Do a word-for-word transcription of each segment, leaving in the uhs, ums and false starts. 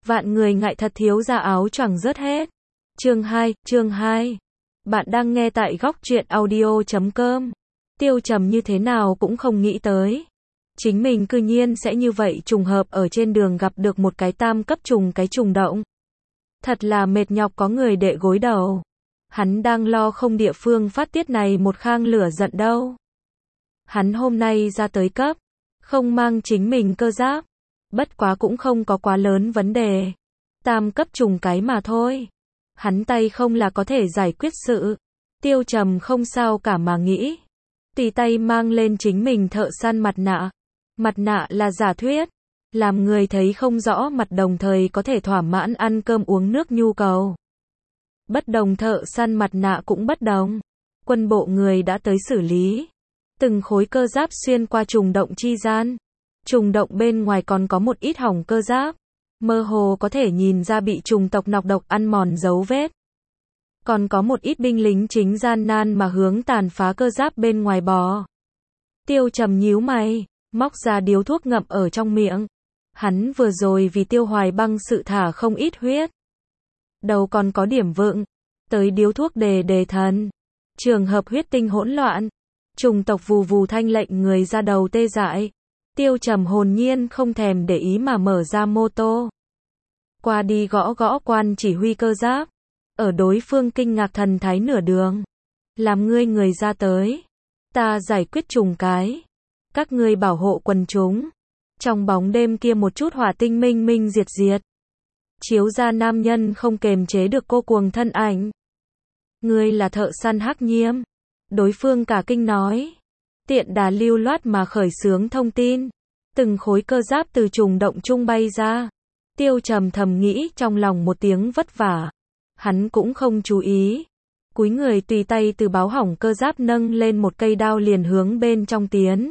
Vạn người ngại thật thiếu ra áo choàng rớt hết. Chương hai, chương hai. Bạn đang nghe tại góc truyện audio chấm com. Tiêu Trầm như thế nào cũng không nghĩ tới. Chính mình cư nhiên sẽ như vậy trùng hợp ở trên đường gặp được một cái tam cấp trùng cái trùng động. Thật là mệt nhọc có người đệ gối đầu. Hắn đang lo không địa phương phát tiết này một khang lửa giận đâu. Hắn hôm nay ra tới cấp, không mang chính mình cơ giáp. Bất quá cũng không có quá lớn vấn đề. Tam cấp trùng cái mà thôi. Hắn tay không là có thể giải quyết sự. Tiêu Trầm không sao cả mà nghĩ. Tì tay mang lên chính mình thợ săn mặt nạ. Mặt nạ là giả thuyết. Làm người thấy không rõ mặt đồng thời có thể thỏa mãn ăn cơm uống nước nhu cầu. Bất đồng thợ săn mặt nạ cũng bất đồng. Quân bộ người đã tới xử lý. Từng khối cơ giáp xuyên qua trùng động chi gian. Trùng động bên ngoài còn có một ít hỏng cơ giáp. Mơ hồ có thể nhìn ra bị trùng tộc nọc độc ăn mòn dấu vết. Còn có một ít binh lính chính gian nan mà hướng tàn phá cơ giáp bên ngoài bò. Tiêu Trầm nhíu mày, móc ra điếu thuốc ngậm ở trong miệng. Hắn vừa rồi vì Tiêu Hoài Băng sự thả không ít huyết. Đầu còn có điểm vựng. Tới điếu thuốc đề đề thần. Trường hợp huyết tinh hỗn loạn. Trùng tộc vù vù thanh lệnh người ra đầu tê dại. Tiêu Trầm hồn nhiên không thèm để ý mà mở ra mô tô. Qua đi gõ gõ quan chỉ huy cơ giáp. Ở đối phương kinh ngạc thần thái nửa đường. Làm ngươi người ra tới. Ta giải quyết trùng cái. Các ngươi bảo hộ quần chúng. Trong bóng đêm kia một chút hỏa tinh minh minh diệt diệt. Chiếu ra nam nhân không kềm chế được cô cuồng thân ảnh. Ngươi là thợ săn Hắc Nhiễm. Đối phương cả kinh nói. Tiện đà lưu loát mà khởi xướng thông tin. Từng khối cơ giáp từ trùng động trung bay ra. Tiêu Trầm thầm nghĩ trong lòng một tiếng vất vả. Hắn cũng không chú ý. Cúi người tùy tay từ báo hỏng cơ giáp nâng lên một cây đao liền hướng bên trong tiến.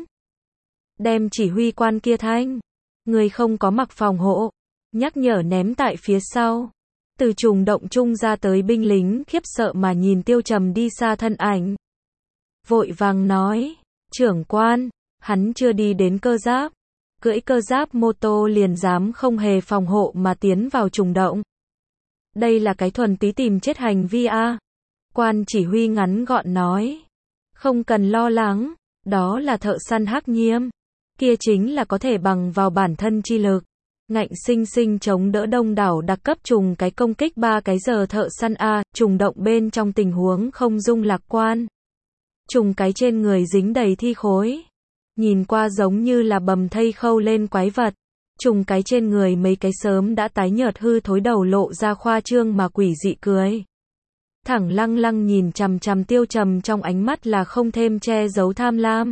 Đem chỉ huy quan kia thanh. Người không có mặc phòng hộ. Nhắc nhở ném tại phía sau. Từ trùng động trung ra tới binh lính khiếp sợ mà nhìn Tiêu Trầm đi xa thân ảnh. Vội vàng nói. Trưởng quan. Hắn chưa đi đến cơ giáp. Cưỡi cơ giáp mô tô liền dám không hề phòng hộ mà tiến vào trùng động. Đây là cái thuần tí tìm chết hành vi a. Quan chỉ huy ngắn gọn nói. Không cần lo lắng. Đó là thợ săn Hắc Nhiễm. Kia chính là có thể bằng vào bản thân chi lực. Ngạnh sinh sinh chống đỡ đông đảo đặc cấp trùng cái công kích ba cái giờ thợ săn A. Trùng động bên trong tình huống không dung lạc quan. Trùng cái trên người dính đầy thi khối. Nhìn qua giống như là bầm thây khâu lên quái vật. Trùng cái trên người mấy cái sớm đã tái nhợt hư thối đầu lộ ra khoa trương mà quỷ dị cười. Thẳng lăng lăng nhìn chằm chằm Tiêu Trầm trong ánh mắt là không thêm che giấu tham lam.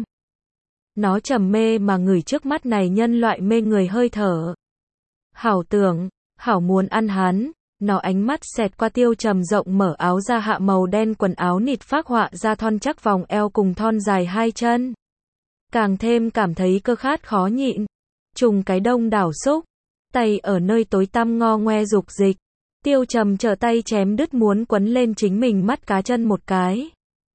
Nó trầm mê mà ngửi trước mắt này nhân loại mê người hơi thở. Hảo tưởng, hảo muốn ăn hắn. Nó ánh mắt xẹt qua Tiêu Trầm rộng mở áo ra hạ màu đen quần áo nịt phác họa ra thon chắc vòng eo cùng thon dài hai chân. Càng thêm cảm thấy cơ khát khó nhịn. Trùng cái đông đảo xúc. Tay ở nơi tối tăm ngo ngoe dục dịch. Tiêu Trầm trở tay chém đứt muốn quấn lên chính mình mắt cá chân một cái.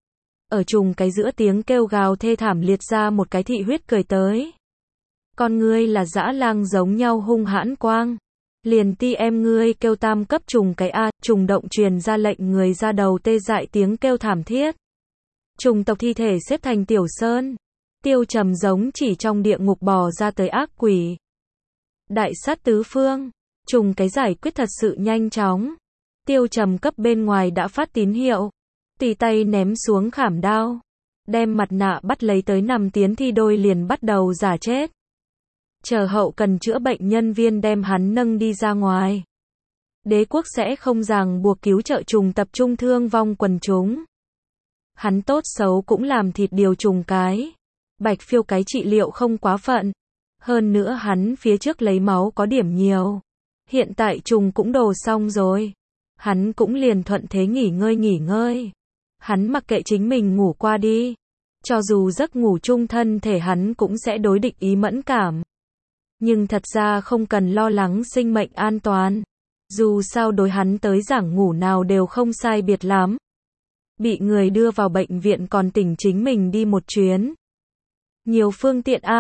Ở trùng cái giữa tiếng kêu gào thê thảm liệt ra một cái thị huyết cười tới. Con ngươi là dã lang giống nhau hung hãn quang. Liền ti em ngươi kêu tam cấp trùng cái A. Trùng động truyền ra lệnh người ra đầu tê dại tiếng kêu thảm thiết. Trùng tộc thi thể xếp thành tiểu sơn. Tiêu Trầm giống chỉ trong địa ngục bò ra tới ác quỷ. Đại sát tứ phương. Trùng cái giải quyết thật sự nhanh chóng. Tiêu Trầm cấp bên ngoài đã phát tín hiệu. Tùy tay ném xuống khảm đao. Đem mặt nạ bắt lấy tới nằm tiến thi đôi liền bắt đầu giả chết. Chờ hậu cần chữa bệnh nhân viên đem hắn nâng đi ra ngoài. Đế quốc sẽ không ràng buộc cứu trợ trùng tập trung thương vong quần chúng. Hắn tốt xấu cũng làm thịt điều trùng cái. Bạch phiêu cái trị liệu không quá phận. Hơn nữa hắn phía trước lấy máu có điểm nhiều. Hiện tại trùng cũng đồ xong rồi. Hắn cũng liền thuận thế nghỉ ngơi nghỉ ngơi. Hắn mặc kệ chính mình ngủ qua đi. Cho dù giấc ngủ chung thân thể hắn cũng sẽ đối địch ý mẫn cảm. Nhưng thật ra không cần lo lắng sinh mệnh an toàn. Dù sao đối hắn tới giảng ngủ nào đều không sai biệt lắm. Bị người đưa vào bệnh viện còn tỉnh chính mình đi một chuyến. Nhiều phương tiện a.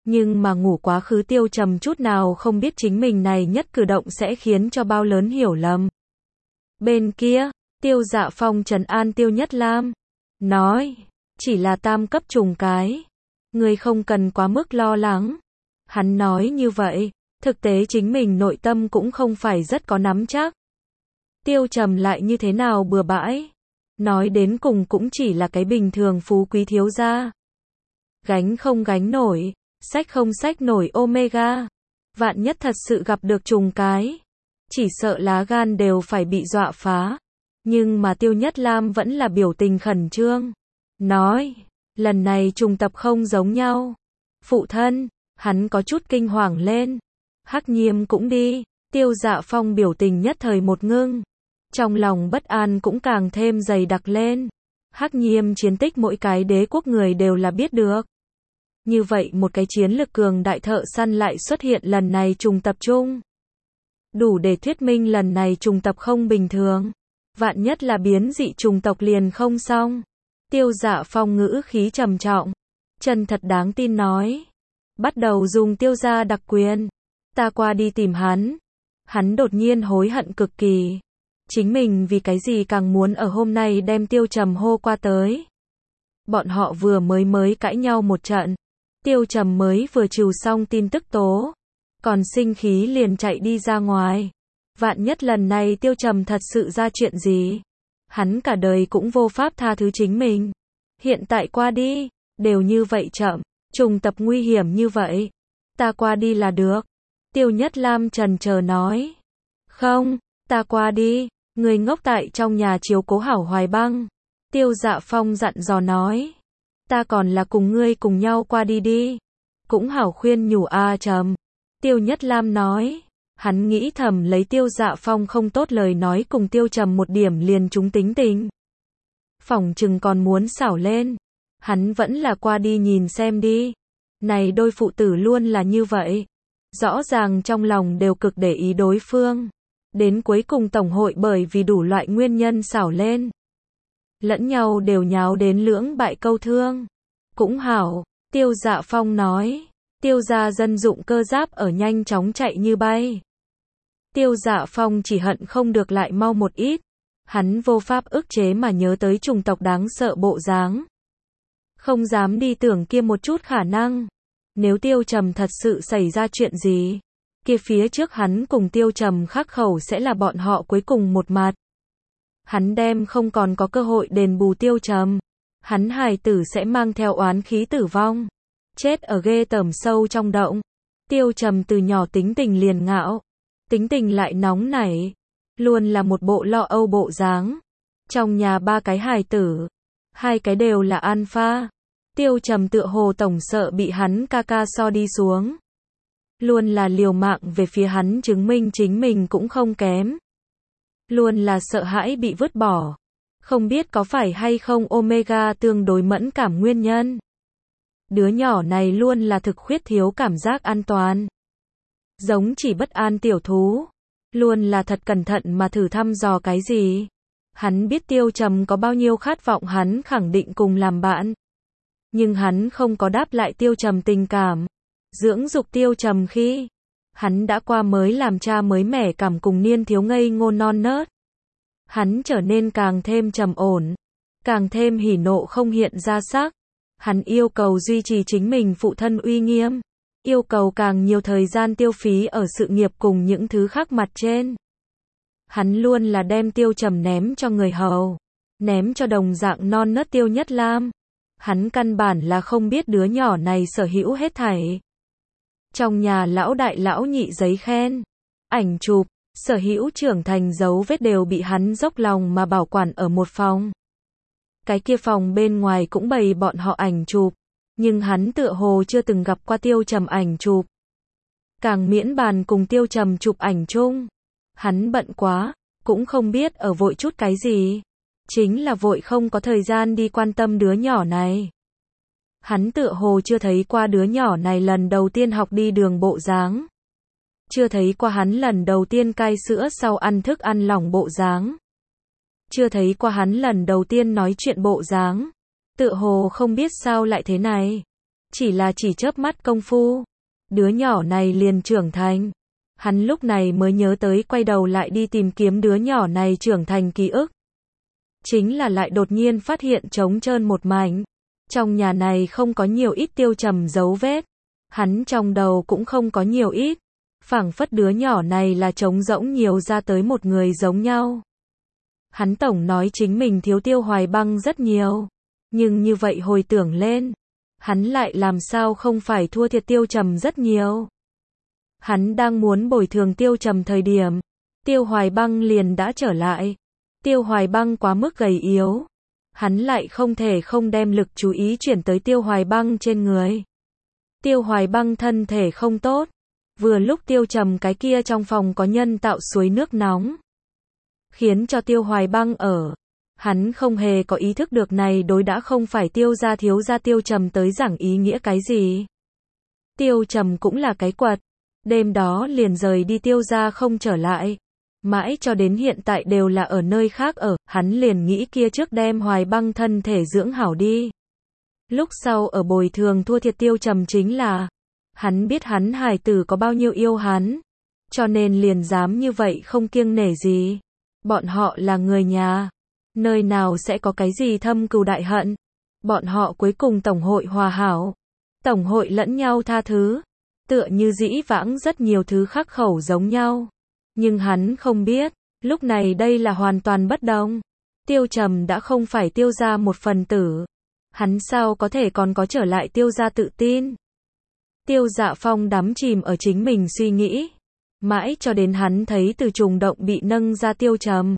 Nhưng mà ngủ quá khứ Tiêu Trầm chút nào không biết chính mình này nhất cử động sẽ khiến cho bao lớn hiểu lầm. Bên kia, Tiêu Dạ Phong trấn an Tiêu Nhất Lam, nói, chỉ là tam cấp trùng cái, ngươi không cần quá mức lo lắng. Hắn nói như vậy, thực tế chính mình nội tâm cũng không phải rất có nắm chắc. Tiêu Trầm lại như thế nào bừa bãi, nói đến cùng cũng chỉ là cái bình thường phú quý thiếu gia. Gánh không gánh nổi, xách không xách nổi Omega. Vạn nhất thật sự gặp được trùng cái, chỉ sợ lá gan đều phải bị dọa phá. Nhưng mà Tiêu Nhất Lam vẫn là biểu tình khẩn trương, nói, lần này trùng tập không giống nhau. Phụ thân, hắn có chút kinh hoàng lên. Hắc Nhiêm cũng đi. Tiêu Dạ Phong biểu tình nhất thời một ngưng, trong lòng bất an cũng càng thêm dày đặc lên. Hắc Nhiêm chiến tích mỗi cái đế quốc người đều là biết được. Như vậy một cái chiến lực cường đại thợ săn lại xuất hiện lần này trùng tập chung. Đủ để thuyết minh lần này trùng tập không bình thường. Vạn nhất là biến dị trùng tộc liền không xong. Tiêu Dạ Phong ngữ khí trầm trọng, chân thật đáng tin nói, bắt đầu dùng tiêu gia đặc quyền. Ta qua đi tìm hắn. Hắn đột nhiên hối hận cực kỳ. Chính mình vì cái gì càng muốn ở hôm nay đem Tiêu Trầm hô qua tới. Bọn họ vừa mới mới cãi nhau một trận. Tiêu Trầm mới vừa trừ xong tin tức tố. Còn sinh khí liền chạy đi ra ngoài. Vạn nhất lần này Tiêu Trầm thật sự ra chuyện gì, hắn cả đời cũng vô pháp tha thứ chính mình. Hiện tại qua đi, đều như vậy chậm, trùng tập nguy hiểm như vậy. Ta qua đi là được. Tiêu Nhất Lam trần chờ nói. Không, ta qua đi, người ngốc tại trong nhà chiếu cố hảo Hoài Băng. Tiêu Dạ Phong dặn dò nói. Ta còn là cùng ngươi cùng nhau qua đi đi. Cũng hảo khuyên nhủ a Trầm. Tiêu Nhất Lam nói. Hắn nghĩ thầm lấy Tiêu Dạ Phong không tốt lời nói cùng Tiêu Trầm một điểm liền trúng tính tình. Phỏng chừng còn muốn xảo lên. Hắn vẫn là qua đi nhìn xem đi. Này đôi phụ tử luôn là như vậy. Rõ ràng trong lòng đều cực để ý đối phương. Đến cuối cùng tổng hội bởi vì đủ loại nguyên nhân xảo lên. Lẫn nhau đều nháo đến lưỡng bại câu thương. Cũng hảo, Tiêu Dạ Phong nói. Tiêu gia dân dụng cơ giáp ở nhanh chóng chạy như bay. Tiêu Dạ Phong chỉ hận không được lại mau một ít. Hắn vô pháp ức chế mà nhớ tới chủng tộc đáng sợ bộ dáng. Không dám đi tưởng kia một chút khả năng. Nếu Tiêu Trầm thật sự xảy ra chuyện gì, kia phía trước hắn cùng Tiêu Trầm khắc khẩu sẽ là bọn họ cuối cùng một mặt. Hắn đem không còn có cơ hội đền bù Tiêu Trầm. Hắn hài tử sẽ mang theo oán khí tử vong. Chết ở ghê tởm sâu trong động. Tiêu Trầm từ nhỏ tính tình liền ngạo. Tính tình lại nóng nảy. Luôn là một bộ lo âu bộ dáng. Trong nhà ba cái hài tử, hai cái đều là alpha. Tiêu Trầm tựa hồ tổng sợ bị hắn ca ca so đi xuống. Luôn là liều mạng về phía hắn chứng minh chính mình cũng không kém. Luôn là sợ hãi bị vứt bỏ. Không biết có phải hay không Omega tương đối mẫn cảm nguyên nhân. Đứa nhỏ này luôn là thực khuyết thiếu cảm giác an toàn. Giống chỉ bất an tiểu thú. Luôn là thật cẩn thận mà thử thăm dò cái gì. Hắn biết Tiêu Trầm có bao nhiêu khát vọng hắn khẳng định cùng làm bạn. Nhưng hắn không có đáp lại Tiêu Trầm tình cảm. Dưỡng dục Tiêu Trầm khi hắn đã qua mới làm cha mới mẻ cảm cùng niên thiếu ngây ngô non nớt. Hắn trở nên càng thêm trầm ổn. Càng thêm hỉ nộ không hiện ra sắc. Hắn yêu cầu duy trì chính mình phụ thân uy nghiêm. Yêu cầu càng nhiều thời gian tiêu phí ở sự nghiệp cùng những thứ khác mặt trên. Hắn luôn là đem Tiêu Trầm ném cho người hầu. Ném cho đồng dạng non nớt Tiêu Nhất Lam. Hắn căn bản là không biết đứa nhỏ này sở hữu hết thảy. Trong nhà lão đại lão nhị giấy khen, ảnh chụp, sở hữu trưởng thành dấu vết đều bị hắn dốc lòng mà bảo quản ở một phòng. Cái kia phòng bên ngoài cũng bày bọn họ ảnh chụp, nhưng hắn tựa hồ chưa từng gặp qua Tiêu Trầm ảnh chụp. Càng miễn bàn cùng Tiêu Trầm chụp ảnh chung. Hắn bận quá, cũng không biết ở vội chút cái gì. Chính là vội không có thời gian đi quan tâm đứa nhỏ này. Hắn tựa hồ chưa thấy qua đứa nhỏ này lần đầu tiên học đi đường bộ dáng. Chưa thấy qua hắn lần đầu tiên cai sữa sau ăn thức ăn lỏng bộ dáng. Chưa thấy qua hắn lần đầu tiên nói chuyện bộ dáng. Tựa hồ không biết sao lại thế này. Chỉ là chỉ chớp mắt công phu, đứa nhỏ này liền trưởng thành. Hắn lúc này mới nhớ tới quay đầu lại đi tìm kiếm đứa nhỏ này trưởng thành ký ức. Chính là lại đột nhiên phát hiện trống trơn một mảnh. Trong nhà này không có nhiều ít Tiêu Trầm dấu vết. Hắn trong đầu cũng không có nhiều ít. Phảng phất đứa nhỏ này là trống rỗng nhiều ra tới một người giống nhau. Hắn tổng nói chính mình thiếu Tiêu Hoài Băng rất nhiều. Nhưng như vậy hồi tưởng lên, hắn lại làm sao không phải thua thiệt Tiêu Trầm rất nhiều. Hắn đang muốn bồi thường Tiêu Trầm thời điểm, Tiêu Hoài Băng liền đã trở lại. Tiêu Hoài Băng quá mức gầy yếu. Hắn lại không thể không đem lực chú ý chuyển tới Tiêu Hoài Băng trên người. Tiêu Hoài Băng thân thể không tốt. Vừa lúc Tiêu Trầm cái kia trong phòng có nhân tạo suối nước nóng. Khiến cho Tiêu Hoài Băng ở. Hắn không hề có ý thức được này đối đã không phải Tiêu gia thiếu gia Tiêu Trầm tới giảng ý nghĩa cái gì. Tiêu Trầm cũng là cái quật. Đêm đó liền rời đi Tiêu gia không trở lại. Mãi cho đến hiện tại đều là ở nơi khác ở, hắn liền nghĩ kia trước đem Hoài Băng thân thể dưỡng hảo đi. Lúc sau ở bồi thường thua thiệt Tiêu Trầm chính là, hắn biết hắn hài tử có bao nhiêu yêu hắn, cho nên liền dám như vậy không kiêng nể gì. Bọn họ là người nhà, nơi nào sẽ có cái gì thâm cừu đại hận. Bọn họ cuối cùng tổng hội hòa hảo, tổng hội lẫn nhau tha thứ, tựa như dĩ vãng rất nhiều thứ khắc khẩu giống nhau. Nhưng hắn không biết, lúc này đây là hoàn toàn bất đồng. Tiêu Trầm đã không phải Tiêu gia một phần tử. Hắn sao có thể còn có trở lại Tiêu gia tự tin. Tiêu Dạ Phong đắm chìm ở chính mình suy nghĩ. Mãi cho đến hắn thấy từ trùng động bị nâng ra Tiêu Trầm.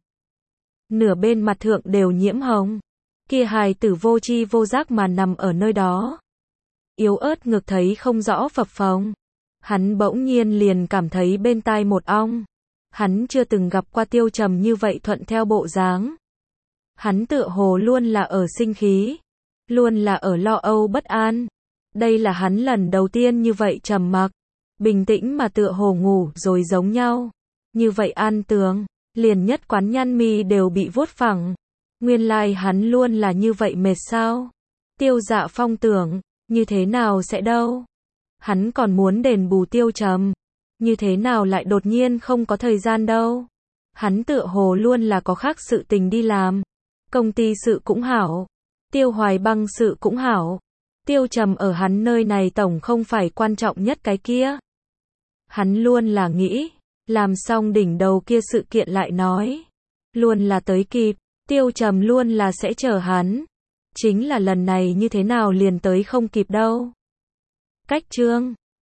Nửa bên mặt thượng đều nhiễm hồng. Kia hài tử vô tri vô giác mà nằm ở nơi đó. Yếu ớt ngực thấy không rõ phập phồng. Hắn bỗng nhiên liền cảm thấy bên tai một ong. Hắn chưa từng gặp qua Tiêu Trầm như vậy thuận theo bộ dáng. Hắn tựa hồ luôn là ở sinh khí. Luôn là ở lo âu bất an. Đây là hắn lần đầu tiên như vậy trầm mặc. Bình tĩnh mà tựa hồ ngủ rồi giống nhau. Như vậy an tường. Liền nhất quán nhăn mi đều bị vuốt phẳng. Nguyên lai hắn luôn là như vậy mệt sao. Tiêu Dạ Phong tưởng, như thế nào sẽ đâu. Hắn còn muốn đền bù Tiêu Trầm. Như thế nào lại đột nhiên không có thời gian đâu. Hắn tựa hồ luôn là có khác sự tình đi làm. Công ty sự cũng hảo. Tiêu Hoài Băng sự cũng hảo. Tiêu Trầm ở hắn nơi này tổng không phải quan trọng nhất cái kia. Hắn luôn là nghĩ, làm xong đỉnh đầu kia sự kiện lại nói. Luôn là tới kịp, Tiêu Trầm luôn là sẽ chờ hắn. Chính là lần này như thế nào liền tới không kịp đâu. Cách chương